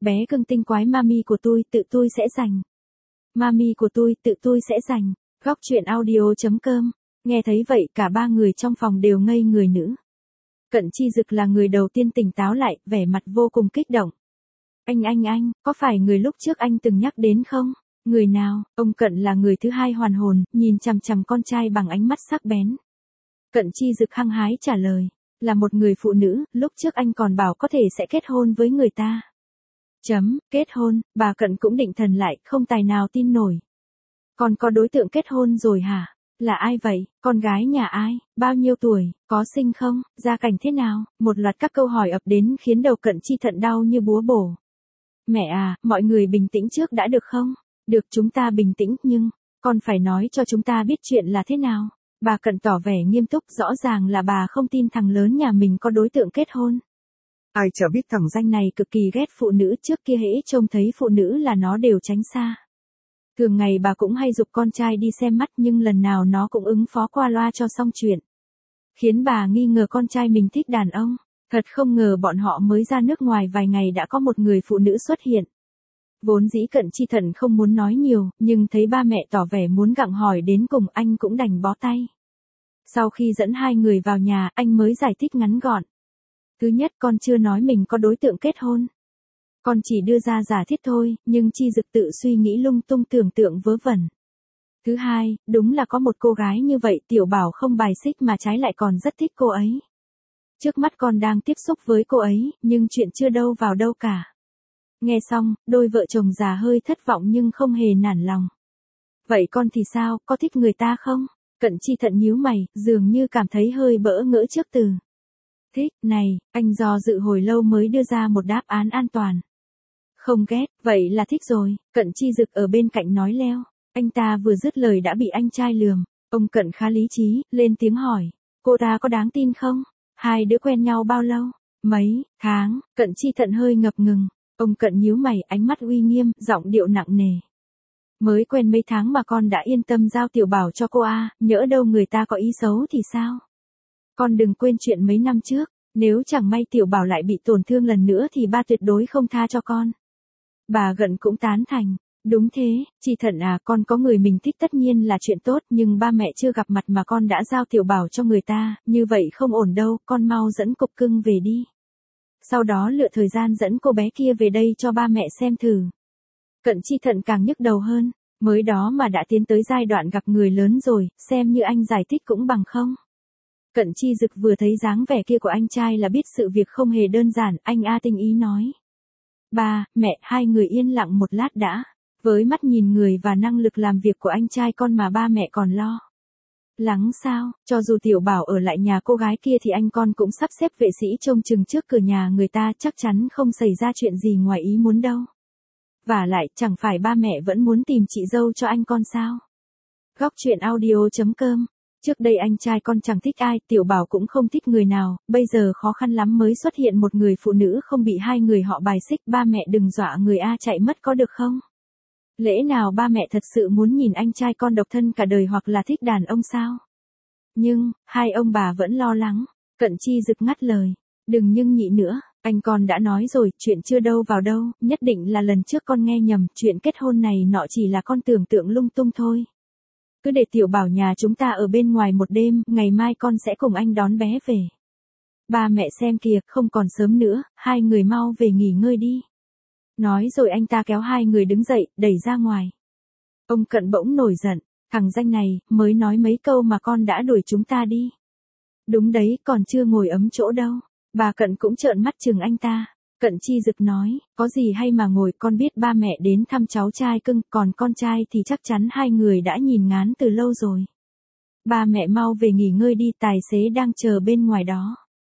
bé cưng tinh quái mami của tôi tự tôi sẽ giành. Mami của tôi tự tôi sẽ giành. Góc truyện audio.com. Nghe thấy vậy cả ba người trong phòng đều ngây người nữ. Cận Chi Dực là người đầu tiên tỉnh táo lại, vẻ mặt vô cùng kích động. Anh, có phải người lúc trước anh từng nhắc đến không? Người nào? Ông Cận là người thứ hai hoàn hồn, nhìn chằm chằm con trai bằng ánh mắt sắc bén. Cận Chi Dực hăng hái trả lời, là một người phụ nữ, lúc trước anh còn bảo có thể sẽ kết hôn với người ta. Kết hôn, bà Cận cũng định thần lại, không tài nào tin nổi. Còn có đối tượng kết hôn rồi hả? Là ai vậy? Con gái nhà ai? Bao nhiêu tuổi? Có sinh không? Gia cảnh thế nào? Một loạt các câu hỏi ập đến khiến đầu Cận Chi Thận đau như búa bổ. Mẹ à, mọi người bình tĩnh trước đã được không? Được, chúng ta bình tĩnh, nhưng con phải nói cho chúng ta biết chuyện là thế nào. Bà Cận tỏ vẻ nghiêm túc, rõ ràng là bà không tin thằng lớn nhà mình có đối tượng kết hôn. Ai chả biết thằng danh này cực kỳ ghét phụ nữ, trước kia hễ trông thấy phụ nữ là nó đều tránh xa. Thường ngày bà cũng hay giục con trai đi xem mắt nhưng lần nào nó cũng ứng phó qua loa cho xong chuyện. Khiến bà nghi ngờ con trai mình thích đàn ông. Thật không ngờ bọn họ mới ra nước ngoài vài ngày đã có một người phụ nữ xuất hiện. Vốn dĩ Cận Chi Thận không muốn nói nhiều, nhưng thấy ba mẹ tỏ vẻ muốn gặng hỏi đến cùng anh cũng đành bó tay. Sau khi dẫn hai người vào nhà, anh mới giải thích ngắn gọn. Thứ nhất, con chưa nói mình có đối tượng kết hôn. Con chỉ đưa ra giả thiết thôi, nhưng Chi Dực tự suy nghĩ lung tung tưởng tượng vớ vẩn. Thứ hai, đúng là có một cô gái như vậy, Tiểu Bảo không bài xích mà trái lại còn rất thích cô ấy. Trước mắt con đang tiếp xúc với cô ấy, nhưng chuyện chưa đâu vào đâu cả. Nghe xong, đôi vợ chồng già hơi thất vọng nhưng không hề nản lòng. Vậy con thì sao, có thích người ta không? Cận Chi Thận nhíu mày, dường như cảm thấy hơi bỡ ngỡ trước từ. Thích, này, anh do dự hồi lâu mới đưa ra một đáp án an toàn. Không ghét, vậy là thích rồi. Cận Chi Dực ở bên cạnh nói leo. Anh ta vừa dứt lời đã bị anh trai lườm. Ông Cận khá lý trí, lên tiếng hỏi. Cô ta có đáng tin không? Hai đứa quen nhau bao lâu? Mấy tháng? Cận Chi Thận hơi ngập ngừng. Ông Cận nhíu mày, ánh mắt uy nghiêm, giọng điệu nặng nề. Mới quen mấy tháng mà con đã yên tâm giao Tiểu Bảo cho cô à, nhỡ đâu người ta có ý xấu thì sao? Con đừng quên chuyện mấy năm trước, nếu chẳng may Tiểu Bảo lại bị tổn thương lần nữa thì ba tuyệt đối không tha cho con. Bà Cận cũng tán thành. Đúng thế, Chi Thận à, con có người mình thích tất nhiên là chuyện tốt, nhưng ba mẹ chưa gặp mặt mà con đã giao Tiểu Bảo cho người ta, như vậy không ổn đâu, con mau dẫn cục cưng về đi. Sau đó lựa thời gian dẫn cô bé kia về đây cho ba mẹ xem thử. Cận Chi Thận càng nhức đầu hơn, mới đó mà đã tiến tới giai đoạn gặp người lớn rồi, xem như anh giải thích cũng bằng không. Cận Chi Dực vừa thấy dáng vẻ kia của anh trai là biết sự việc không hề đơn giản, anh tinh ý nói. Ba, mẹ, hai người yên lặng một lát đã. Với mắt nhìn người và năng lực làm việc của anh trai con mà ba mẹ còn lo lắng sao, cho dù Tiểu Bảo ở lại nhà cô gái kia thì anh con cũng sắp xếp vệ sĩ trông chừng trước cửa nhà người ta, chắc chắn không xảy ra chuyện gì ngoài ý muốn đâu. Vả lại, chẳng phải ba mẹ vẫn muốn tìm chị dâu cho anh con sao? Góc truyện audio.com. Trước đây anh trai con chẳng thích ai, Tiểu Bảo cũng không thích người nào, bây giờ khó khăn lắm mới xuất hiện một người phụ nữ không bị hai người họ bài xích, ba mẹ đừng dọa người A chạy mất có được không? Lẽ nào ba mẹ thật sự muốn nhìn anh trai con độc thân cả đời hoặc là thích đàn ông sao? Nhưng, hai ông bà vẫn lo lắng. Cận Chi Dực ngắt lời. Đừng nhưng nhị nữa, anh con đã nói rồi, chuyện chưa đâu vào đâu, nhất định là lần trước con nghe nhầm, chuyện kết hôn này nọ chỉ là con tưởng tượng lung tung thôi. Cứ để Tiểu Bảo nhà chúng ta ở bên ngoài một đêm, ngày mai con sẽ cùng anh đón bé về. Ba mẹ xem kìa, không còn sớm nữa, hai người mau về nghỉ ngơi đi. Nói rồi anh ta kéo hai người đứng dậy, đẩy ra ngoài. Ông Cận bỗng nổi giận, thằng danh này, mới nói mấy câu mà con đã đuổi chúng ta đi. Đúng đấy, còn chưa ngồi ấm chỗ đâu. Bà Cận cũng trợn mắt chừng anh ta. Cận Chi Dực nói, có gì hay mà ngồi, con biết ba mẹ đến thăm cháu trai cưng, còn con trai thì chắc chắn hai người đã nhìn ngán từ lâu rồi. Ba mẹ mau về nghỉ ngơi đi, tài xế đang chờ bên ngoài đó.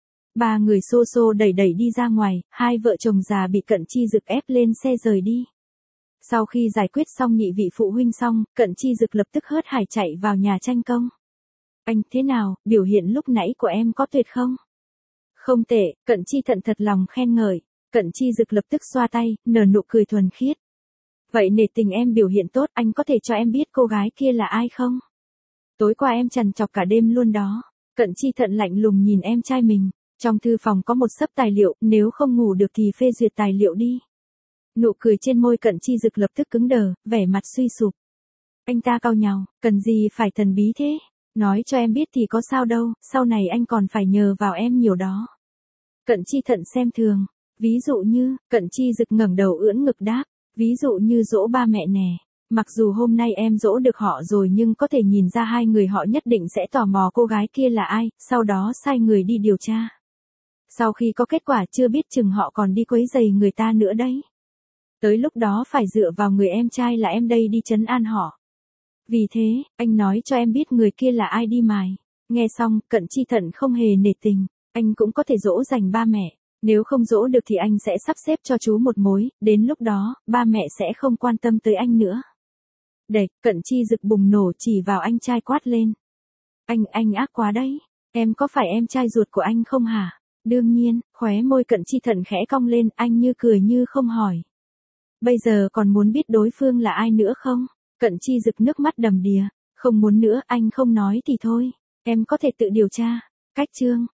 Ba người xô xô đẩy đẩy đi ra ngoài, hai vợ chồng già bị Cận Chi Dực ép lên xe rời đi. Sau khi giải quyết xong nhị vị phụ huynh xong, Cận Chi Dực lập tức hớt hải chạy vào nhà tranh công. Anh, thế nào, biểu hiện lúc nãy của em có tuyệt không? Không tệ, Cận Chi Thận thật lòng khen ngợi. Cận Chi Dực lập tức xoa tay, nở nụ cười thuần khiết. Vậy nể tình em biểu hiện tốt, anh có thể cho em biết cô gái kia là ai không? Tối qua em trằn trọc cả đêm luôn đó. Cận Chi Thận lạnh lùng nhìn em trai mình. Trong thư phòng có một xấp tài liệu, nếu không ngủ được thì phê duyệt tài liệu đi. Nụ cười trên môi Cận Chi Dực lập tức cứng đờ, vẻ mặt suy sụp. Anh ta cau nhàu, cần gì phải thần bí thế? Nói cho em biết thì có sao đâu, sau này anh còn phải nhờ vào em nhiều đó. Cận Chi Thận xem thường. Ví dụ như, Cận Chi Dực ngẩng đầu ưỡn ngực đáp. Ví dụ như dỗ ba mẹ nè. Mặc dù hôm nay em dỗ được họ rồi nhưng có thể nhìn ra hai người họ nhất định sẽ tò mò cô gái kia là ai, sau đó sai người đi điều tra. Sau khi có kết quả chưa biết chừng họ còn đi quấy rầy người ta nữa đấy. Tới lúc đó phải dựa vào người em trai là em đây đi trấn an họ. Vì thế, anh nói cho em biết người kia là ai đi mài. Nghe xong, Cận Chi Thận không hề nể tình. Anh cũng có thể dỗ dành ba mẹ. Nếu không dỗ được thì anh sẽ sắp xếp cho chú một mối, đến lúc đó, ba mẹ sẽ không quan tâm tới anh nữa. Đệt, Cận Chi Dực bùng nổ chỉ vào anh trai quát lên. Anh ác quá đấy. Em có phải em trai ruột của anh không hả? Đương nhiên, khóe môi Cận Chi Thận khẽ cong lên, anh như cười như không hỏi. Bây giờ còn muốn biết đối phương là ai nữa không? Cận Chi Dực nước mắt đầm đìa. Không muốn nữa, anh không nói thì thôi. Em có thể tự điều tra. Cách chương.